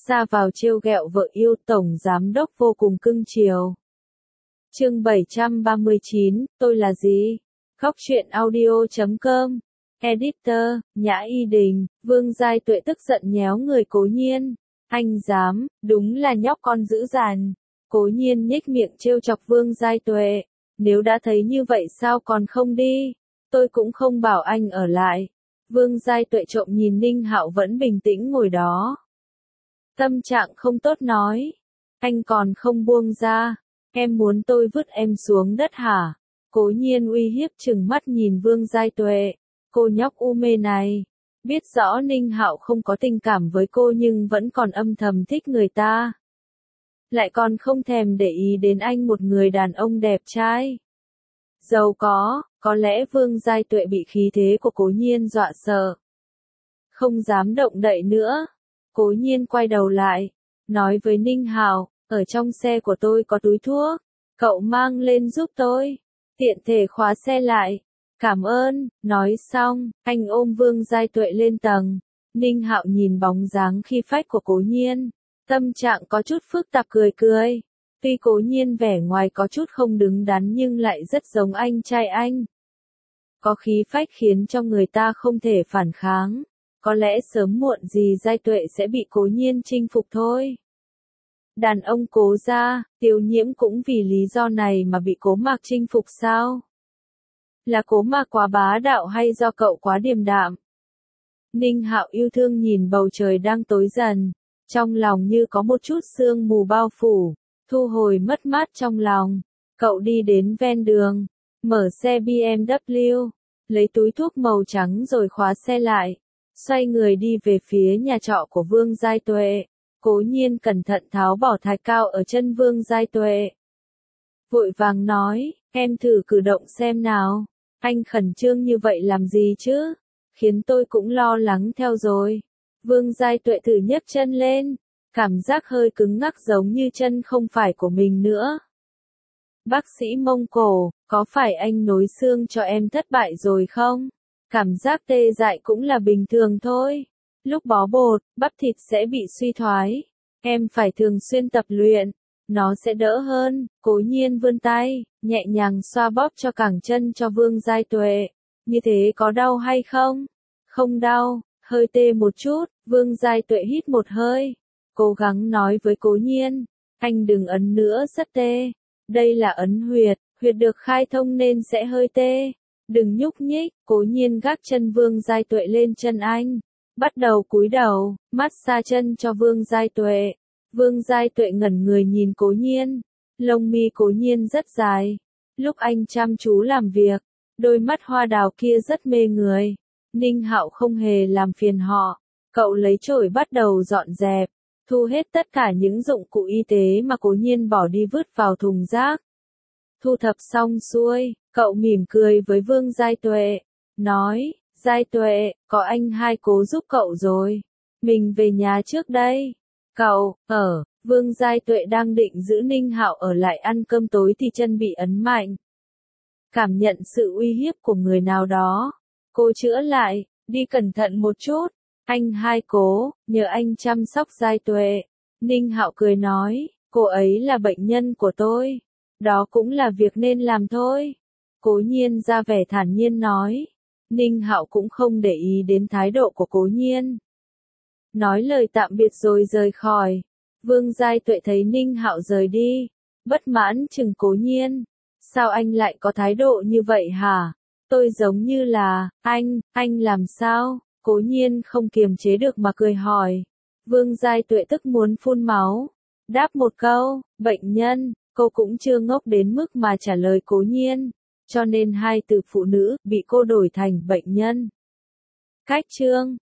Ra vào trêu ghẹo vợ yêu, tổng giám đốc vô cùng cưng chiều. Chương 739, tôi là gì? Góc truyện audio.com. Editor, Nhã Y Đình. Vương Giai Tuệ tức giận nhéo người Cố Nhiên. Anh dám, đúng là nhóc con dữ dằn. Cố Nhiên nhếch miệng trêu chọc Vương Giai Tuệ. Nếu đã thấy như vậy sao còn không đi? Tôi cũng không bảo anh ở lại. Vương Giai Tuệ trộm nhìn Ninh Hạo vẫn bình tĩnh ngồi đó. Tâm trạng không tốt nói. Anh còn không buông ra. Em muốn tôi vứt em xuống đất hả? Cố Nhiên uy hiếp trừng mắt nhìn Vương Giai Tuệ. Cô nhóc u mê này. Biết rõ Ninh Hạo không có tình cảm với cô nhưng vẫn còn âm thầm thích người ta. Lại còn không thèm để ý đến anh, một người đàn ông đẹp trai. Giàu có lẽ Vương Giai Tuệ bị khí thế của Cố Nhiên dọa sợ. Không dám động đậy nữa. Cố Nhiên quay đầu lại, nói với Ninh Hạo, ở trong xe của tôi có túi thuốc, cậu mang lên giúp tôi, tiện thể khóa xe lại. Cảm ơn, nói xong, anh ôm Vương Giai Tuệ lên tầng. Ninh Hạo nhìn bóng dáng khí phách của Cố Nhiên, tâm trạng có chút phức tạp, cười cười. Tuy Cố Nhiên vẻ ngoài có chút không đứng đắn nhưng lại rất giống anh trai anh. Có khí phách khiến cho người ta không thể phản kháng. Có lẽ sớm muộn gì Giai Tuệ sẽ bị Cố Nhiên chinh phục thôi. Đàn ông Cố gia, Tiêu Nhiễm cũng vì lý do này mà bị Cố Mạc chinh phục sao? Là Cố Mạc quá bá đạo hay do cậu quá điềm đạm? Ninh Hạo yêu thương nhìn bầu trời đang tối dần, trong lòng như có một chút sương mù bao phủ, thu hồi mất mát trong lòng. Cậu đi đến ven đường, mở xe BMW, lấy túi thuốc màu trắng rồi khóa xe lại. Xoay người đi về phía nhà trọ của Vương Giai Tuệ. Cố Nhiên cẩn thận tháo bỏ thạch cao ở chân Vương Giai Tuệ. Vội vàng nói, em thử cử động xem nào. Anh khẩn trương như vậy làm gì chứ? Khiến tôi cũng lo lắng theo rồi. Vương Giai Tuệ thử nhấc chân lên. Cảm giác hơi cứng ngắc giống như chân không phải của mình nữa. Bác sĩ Mông Cổ, có phải anh nối xương cho em thất bại rồi không? Cảm giác tê dại cũng là bình thường thôi. Lúc bó bột, bắp thịt sẽ bị suy thoái. Em phải thường xuyên tập luyện. Nó sẽ đỡ hơn. Cố Nhiên vươn tay, nhẹ nhàng xoa bóp cho cẳng chân cho Vương Giai Tuệ. Như thế có đau hay không? Không đau, hơi tê một chút. Vương Giai Tuệ hít một hơi. Cố gắng nói với Cố Nhiên. Anh đừng ấn nữa, rất tê. Đây là ấn huyệt được khai thông nên sẽ hơi tê. Đừng nhúc nhích. Cố Nhiên gác chân Vương Giai Tuệ lên chân anh. Bắt đầu cúi đầu, massage chân cho Vương Giai Tuệ. Vương Giai Tuệ ngẩn người nhìn Cố Nhiên. Lông mi Cố Nhiên rất dài. Lúc anh chăm chú làm việc, đôi mắt hoa đào kia rất mê người. Ninh Hạo không hề làm phiền họ. Cậu lấy chổi bắt đầu dọn dẹp, thu hết tất cả những dụng cụ y tế mà Cố Nhiên bỏ đi vứt vào thùng rác. Thu thập xong xuôi, cậu mỉm cười với Vương Giai Tuệ, nói, Giai Tuệ, có anh hai Cố giúp cậu rồi. Mình về nhà trước đây. Cậu, Vương Giai Tuệ đang định giữ Ninh Hạo ở lại ăn cơm tối thì chân bị ấn mạnh. Cảm nhận sự uy hiếp của người nào đó. Cô chữa lại, đi cẩn thận một chút. Anh hai Cố, nhờ anh chăm sóc Giai Tuệ. Ninh Hạo cười nói, cô ấy là bệnh nhân của tôi. Đó cũng là việc nên làm thôi. Cố Nhiên ra vẻ thản nhiên nói. Ninh Hạo cũng không để ý đến thái độ của Cố Nhiên. Nói lời tạm biệt rồi rời khỏi. Vương Giai Tuệ thấy Ninh Hạo rời đi, bất mãn chừng Cố Nhiên. Sao anh lại có thái độ như vậy hả? Tôi giống như là, anh làm sao? Cố Nhiên không kiềm chế được mà cười hỏi. Vương Giai Tuệ tức muốn phun máu. Đáp một câu, bệnh nhân, cô cũng chưa ngốc đến mức mà trả lời Cố Nhiên. Cho nên hai từ phụ nữ bị cô đổi thành bệnh nhân. Cách chương